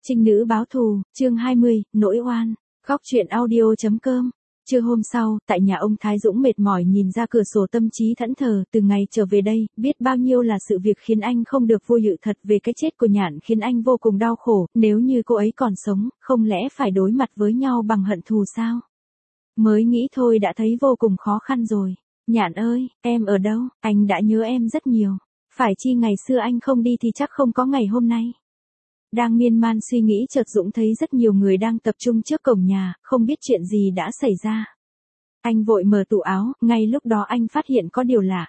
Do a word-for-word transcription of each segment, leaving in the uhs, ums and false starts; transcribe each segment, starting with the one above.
Trinh nữ báo thù, chương hai mươi, nỗi oan. Góc truyện audio chấm com. Trưa hôm sau, tại nhà ông Thái Dũng mệt mỏi nhìn ra cửa sổ tâm trí thẫn thờ, từ ngày trở về đây, biết bao nhiêu là sự việc khiến anh không được vui dự thật về cái chết của Nhạn khiến anh vô cùng đau khổ, nếu như cô ấy còn sống, không lẽ phải đối mặt với nhau bằng hận thù sao? Mới nghĩ thôi đã thấy vô cùng khó khăn rồi. Nhạn ơi, em ở đâu? Anh đã nhớ em rất nhiều. Phải chi ngày xưa anh không đi thì chắc không có ngày hôm nay. Đang miên man suy nghĩ chợt Dũng thấy rất nhiều người đang tập trung trước cổng nhà, không biết chuyện gì đã xảy ra. Anh vội mở tủ áo, ngay lúc đó anh phát hiện có điều lạ.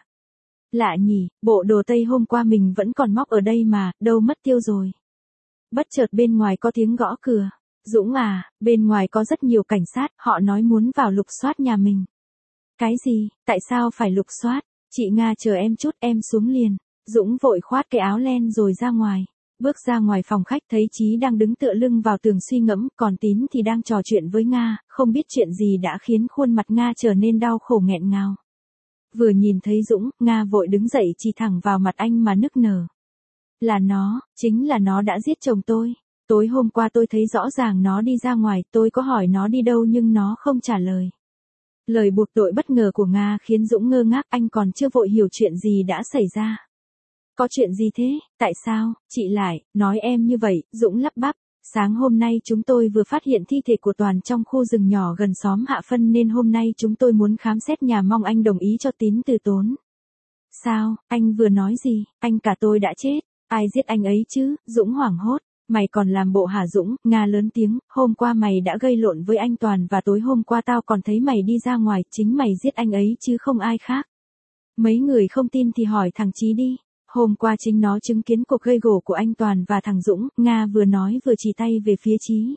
Lạ nhỉ, bộ đồ tây hôm qua mình vẫn còn móc ở đây mà, đâu mất tiêu rồi. Bất chợt bên ngoài có tiếng gõ cửa. Dũng à, bên ngoài có rất nhiều cảnh sát, họ nói muốn vào lục soát nhà mình. Cái gì, tại sao phải lục soát? Chị Nga chờ em chút, em xuống liền. Dũng vội khoát cái áo len rồi ra ngoài. Bước ra ngoài phòng khách thấy Chí đang đứng tựa lưng vào tường suy ngẫm, còn Tín thì đang trò chuyện với Nga, không biết chuyện gì đã khiến khuôn mặt Nga trở nên đau khổ nghẹn ngào. Vừa nhìn thấy Dũng, Nga vội đứng dậy chỉ thẳng vào mặt anh mà nức nở. Là nó, chính là nó đã giết chồng tôi. Tối hôm qua tôi thấy rõ ràng nó đi ra ngoài, tôi có hỏi nó đi đâu nhưng nó không trả lời. Lời buộc tội bất ngờ của Nga khiến Dũng ngơ ngác, anh còn chưa vội hiểu chuyện gì đã xảy ra. Có chuyện gì thế, tại sao, chị lại, nói em như vậy, Dũng lắp bắp. Sáng hôm nay chúng tôi vừa phát hiện thi thể của Toàn trong khu rừng nhỏ gần xóm Hạ Phân nên hôm nay chúng tôi muốn khám xét nhà, mong anh đồng ý cho Tín từ tốn. Sao, anh vừa nói gì, anh cả tôi đã chết, ai giết anh ấy chứ, Dũng hoảng hốt. Mày còn làm bộ hả Dũng? Nga lớn tiếng, hôm qua mày đã gây lộn với anh Toàn và tối hôm qua tao còn thấy mày đi ra ngoài, chính mày giết anh ấy chứ không ai khác. Mấy người không tin thì hỏi thằng Chí đi. Hôm qua chính nó chứng kiến cuộc gây gổ của anh Toàn và thằng Dũng, Nga vừa nói vừa chỉ tay về phía Chí.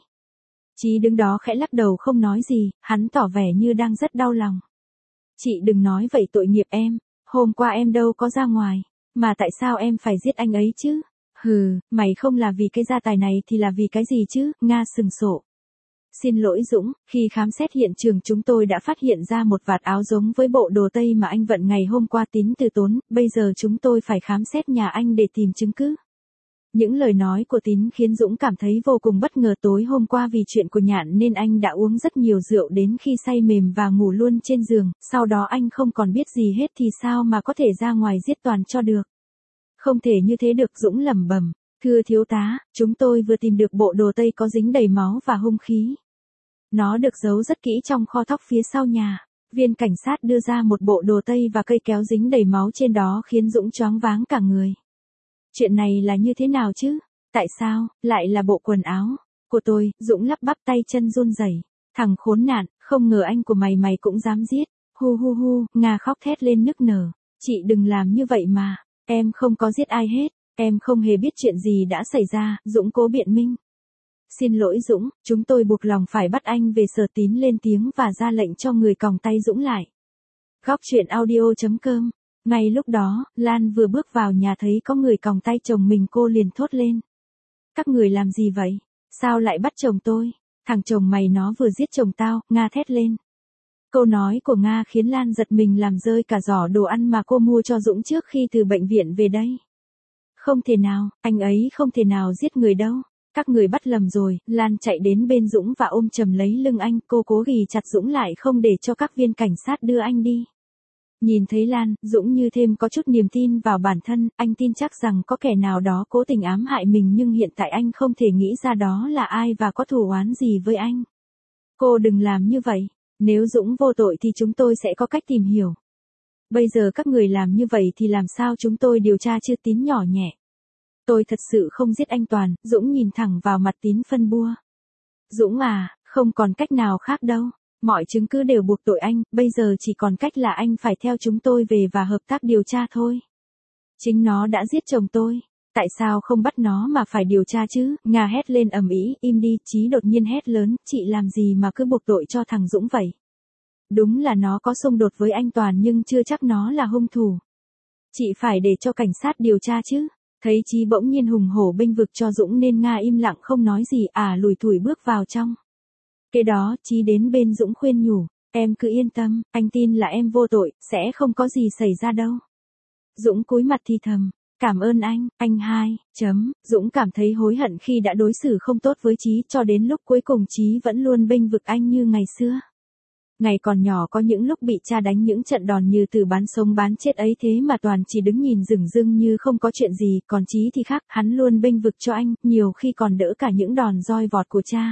Chí đứng đó khẽ lắc đầu không nói gì, hắn tỏ vẻ như đang rất đau lòng. Chị đừng nói vậy, tội nghiệp em, hôm qua em đâu có ra ngoài, mà tại sao em phải giết anh ấy chứ? Hừ, mày không là vì cái gia tài này thì là vì cái gì chứ? Nga sừng sộ. Xin lỗi Dũng, khi khám xét hiện trường chúng tôi đã phát hiện ra một vạt áo giống với bộ đồ tây mà anh vận ngày hôm qua Tín từ tốn, bây giờ chúng tôi phải khám xét nhà anh để tìm chứng cứ. Những lời nói của Tín khiến Dũng cảm thấy vô cùng bất ngờ. Tối hôm qua vì chuyện của Nhạn nên anh đã uống rất nhiều rượu đến khi say mềm và ngủ luôn trên giường, sau đó anh không còn biết gì hết thì sao mà có thể ra ngoài giết Toàn cho được. Không thể như thế được, Dũng lẩm bẩm. Thưa thiếu tá, chúng tôi vừa tìm được bộ đồ tây có dính đầy máu và hung khí. Nó được giấu rất kỹ trong kho thóc phía sau nhà. Viên cảnh sát đưa ra một bộ đồ tây và cây kéo dính đầy máu trên đó khiến Dũng choáng váng cả người. Chuyện này là như thế nào chứ? Tại sao, lại là bộ quần áo của tôi? Dũng lắp bắp, tay chân run rẩy. Thằng khốn nạn, không ngờ anh của mày mày cũng dám giết. Hu hu hu, Nga khóc thét lên nức nở. Chị đừng làm như vậy mà. Em không có giết ai hết. Em không hề biết chuyện gì đã xảy ra, Dũng cố biện minh. Xin lỗi Dũng, chúng tôi buộc lòng phải bắt anh về sở. Tín lên tiếng và ra lệnh cho người còng tay Dũng lại. Góc truyện audio chấm com. Ngay lúc đó, Lan vừa bước vào nhà thấy có người còng tay chồng mình, cô liền thốt lên. Các người làm gì vậy? Sao lại bắt chồng tôi? Thằng chồng mày nó vừa giết chồng tao, Nga thét lên. Câu nói của Nga khiến Lan giật mình làm rơi cả giỏ đồ ăn mà cô mua cho Dũng trước khi từ bệnh viện về đây. Không thể nào, anh ấy không thể nào giết người đâu. Các người bắt lầm rồi. Lan chạy đến bên Dũng và ôm chầm lấy lưng anh, cô cố ghì chặt Dũng lại không để cho các viên cảnh sát đưa anh đi. Nhìn thấy Lan, Dũng như thêm có chút niềm tin vào bản thân, anh tin chắc rằng có kẻ nào đó cố tình ám hại mình nhưng hiện tại anh không thể nghĩ ra đó là ai và có thù oán gì với anh. Cô đừng làm như vậy, nếu Dũng vô tội thì chúng tôi sẽ có cách tìm hiểu. Bây giờ các người làm như vậy thì làm sao chúng tôi điều tra chứ? Tín nhỏ nhẹ. Tôi thật sự không giết anh Toàn. Dũng nhìn thẳng vào mặt Tín phân bua. Dũng à, không còn cách nào khác đâu. Mọi chứng cứ đều buộc tội anh, bây giờ chỉ còn cách là anh phải theo chúng tôi về và hợp tác điều tra thôi. Chính nó đã giết chồng tôi. Tại sao không bắt nó mà phải điều tra chứ? Nga hét lên ầm ĩ. Im đi. Chí đột nhiên hét lớn, chị làm gì mà cứ buộc tội cho thằng Dũng vậy? Đúng là nó có xung đột với anh Toàn nhưng chưa chắc nó là hung thủ. Chị phải để cho cảnh sát điều tra chứ. Thấy Chí bỗng nhiên hùng hổ bênh vực cho Dũng nên Nga im lặng không nói gì, à lùi thủi bước vào trong. Kế đó, Chí đến bên Dũng khuyên nhủ, em cứ yên tâm, anh tin là em vô tội, sẽ không có gì xảy ra đâu. Dũng cúi mặt thì thầm, Cảm ơn anh, anh hai, chấm, Dũng cảm thấy hối hận khi đã đối xử không tốt với Chí cho đến lúc cuối cùng Chí vẫn luôn bênh vực anh như ngày xưa. Ngày còn nhỏ có những lúc bị cha đánh những trận đòn như từ bán sống bán chết ấy thế mà Toàn chỉ đứng nhìn dửng dưng như không có chuyện gì, còn Chí thì khác, hắn luôn bênh vực cho anh, nhiều khi còn đỡ cả những đòn roi vọt của cha.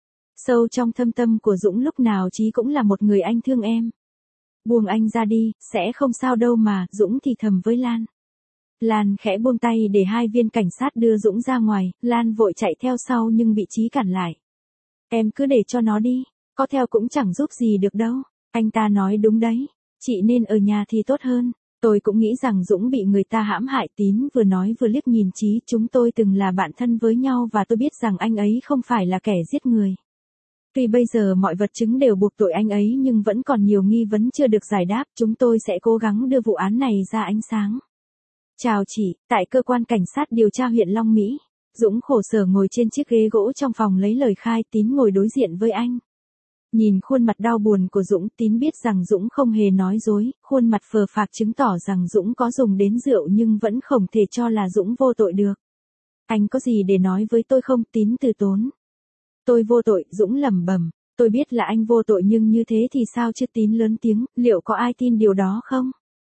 Sâu trong thâm tâm của Dũng lúc nào Chí cũng là một người anh thương em. Buông anh ra đi, sẽ không sao đâu mà, Dũng thì thầm với Lan. Lan khẽ buông tay để hai viên cảnh sát đưa Dũng ra ngoài, Lan vội chạy theo sau nhưng bị Chí cản lại. Em cứ để cho nó đi, có theo cũng chẳng giúp gì được đâu. Anh ta nói đúng đấy, chị nên ở nhà thì tốt hơn. Tôi cũng nghĩ rằng Dũng bị người ta hãm hại. Tín vừa nói vừa liếc nhìn Chí, chúng tôi từng là bạn thân với nhau và tôi biết rằng anh ấy không phải là kẻ giết người. Tuy bây giờ mọi vật chứng đều buộc tội anh ấy nhưng vẫn còn nhiều nghi vấn chưa được giải đáp, chúng tôi sẽ cố gắng đưa vụ án này ra ánh sáng. Chào chị, tại cơ quan cảnh sát điều tra huyện Long Mỹ. Dũng khổ sở ngồi trên chiếc ghế gỗ trong phòng lấy lời khai. Tín ngồi đối diện với anh. Nhìn khuôn mặt đau buồn của Dũng, Tín biết rằng Dũng không hề nói dối, khuôn mặt phờ phạc chứng tỏ rằng Dũng có dùng đến rượu nhưng vẫn không thể cho là Dũng vô tội được. Anh có gì để nói với tôi không? Tín từ tốn. Tôi vô tội, Dũng lẩm bẩm. Tôi biết là anh vô tội nhưng như thế thì sao chứ? Tín lớn tiếng, liệu có ai tin điều đó không?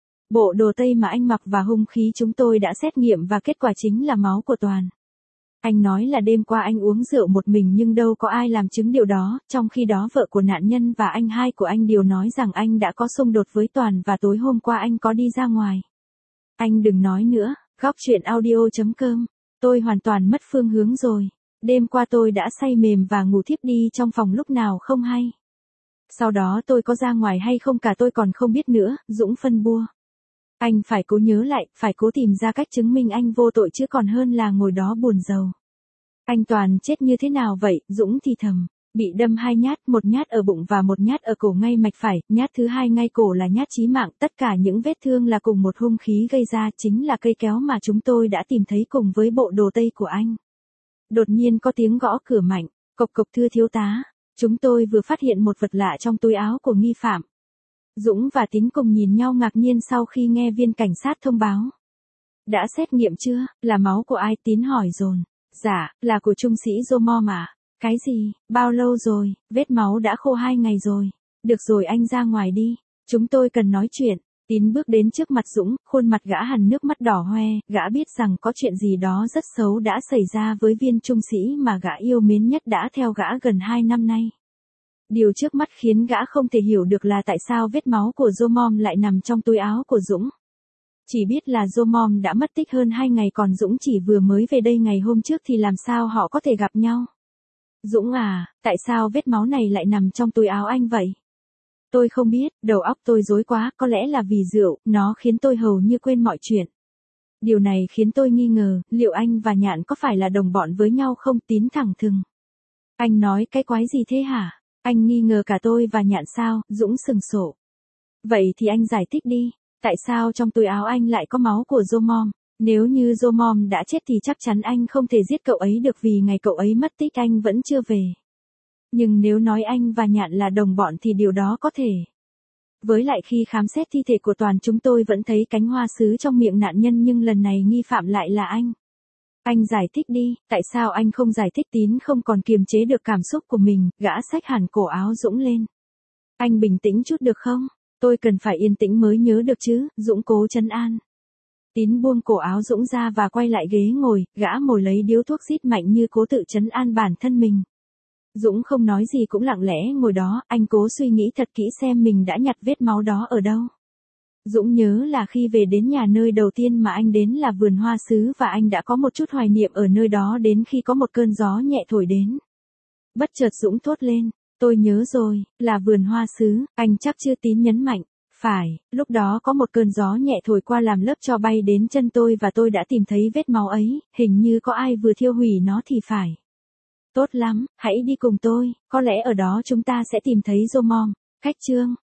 Bộ đồ tây mà anh mặc và hung khí chúng tôi đã xét nghiệm và kết quả chính là máu của Toàn. Anh nói là đêm qua anh uống rượu một mình nhưng đâu có ai làm chứng điều đó, trong khi đó vợ của nạn nhân và anh hai của anh đều nói rằng anh đã có xung đột với Toàn và tối hôm qua anh có đi ra ngoài. Anh đừng nói nữa, góc chuyện audio chấm com. Tôi hoàn toàn mất phương hướng rồi. Đêm qua tôi đã say mềm và ngủ thiếp đi trong phòng lúc nào không hay. Sau đó tôi có ra ngoài hay không cả tôi còn không biết nữa, Dũng phân bua. Anh phải cố nhớ lại, phải cố tìm ra cách chứng minh anh vô tội chứ còn hơn là ngồi đó buồn rầu. Anh Toàn chết như thế nào vậy? Dũng thì thầm. Bị đâm hai nhát, một nhát ở bụng và một nhát ở cổ ngay mạch phải, nhát thứ hai ngay cổ là nhát chí mạng, tất cả những vết thương là cùng một hung khí gây ra, chính là cây kéo mà chúng tôi đã tìm thấy cùng với bộ đồ tây của anh. Đột nhiên có tiếng gõ cửa mạnh, cộc cộc thưa thiếu tá, chúng tôi vừa phát hiện một vật lạ trong túi áo của nghi phạm. Dũng và Tín cùng nhìn nhau ngạc nhiên sau khi nghe viên cảnh sát thông báo. Đã xét nghiệm chưa? Là máu của ai? Tín hỏi dồn. Dạ, là của trung sĩ Zomom mà. Cái gì? Bao lâu rồi? Vết máu đã khô hai ngày rồi. Được rồi anh ra ngoài đi. Chúng tôi cần nói chuyện. Tín bước đến trước mặt Dũng, khuôn mặt gã hằn nước mắt đỏ hoe, gã biết rằng có chuyện gì đó rất xấu đã xảy ra với viên trung sĩ mà gã yêu mến nhất đã theo gã gần hai năm nay. Điều trước mắt khiến gã không thể hiểu được là tại sao vết máu của Zomom lại nằm trong túi áo của Dũng. Chỉ biết là Zomom đã mất tích hơn hai ngày còn Dũng chỉ vừa mới về đây ngày hôm trước thì làm sao họ có thể gặp nhau. Dũng à, tại sao vết máu này lại nằm trong túi áo anh vậy? Tôi không biết, đầu óc tôi rối quá, có lẽ là vì rượu, nó khiến tôi hầu như quên mọi chuyện. Điều này khiến tôi nghi ngờ, liệu anh và Nhạn có phải là đồng bọn với nhau không? Tín thẳng thừng. Anh nói cái quái gì thế hả? Anh nghi ngờ cả tôi và Nhạn sao? Dũng sừng sộ. Vậy thì anh giải thích đi, tại sao trong túi áo anh lại có máu của Zomom? Nếu như Zomom đã chết thì chắc chắn anh không thể giết cậu ấy được vì ngày cậu ấy mất tích anh vẫn chưa về. Nhưng nếu nói anh và Nhạn là đồng bọn thì điều đó có thể. Với lại khi khám xét thi thể của Toàn chúng tôi vẫn thấy cánh hoa sứ trong miệng nạn nhân nhưng lần này nghi phạm lại là anh. Anh giải thích đi, tại sao anh không giải thích? Tín không còn kiềm chế được cảm xúc của mình, gã xách hẳn cổ áo Dũng lên. Anh bình tĩnh chút được không? Tôi cần phải yên tĩnh mới nhớ được chứ, Dũng cố trấn an. Tín buông cổ áo Dũng ra và quay lại ghế ngồi, gã mồi lấy điếu thuốc rít mạnh như cố tự trấn an bản thân mình. Dũng không nói gì cũng lặng lẽ ngồi đó, anh cố suy nghĩ thật kỹ xem mình đã nhặt vết máu đó ở đâu. Dũng nhớ là khi về đến nhà nơi đầu tiên mà anh đến là vườn hoa sứ và anh đã có một chút hoài niệm ở nơi đó đến khi có một cơn gió nhẹ thổi đến. Bất chợt Dũng thốt lên, tôi nhớ rồi, là vườn hoa sứ, anh chắc chưa? Tín nhấn mạnh. Phải, lúc đó có một cơn gió nhẹ thổi qua làm lớp tro bay đến chân tôi và tôi đã tìm thấy vết máu ấy, hình như có ai vừa thiêu hủy nó thì phải. Tốt lắm, hãy đi cùng tôi, có lẽ ở đó chúng ta sẽ tìm thấy Zomom. Khách trương.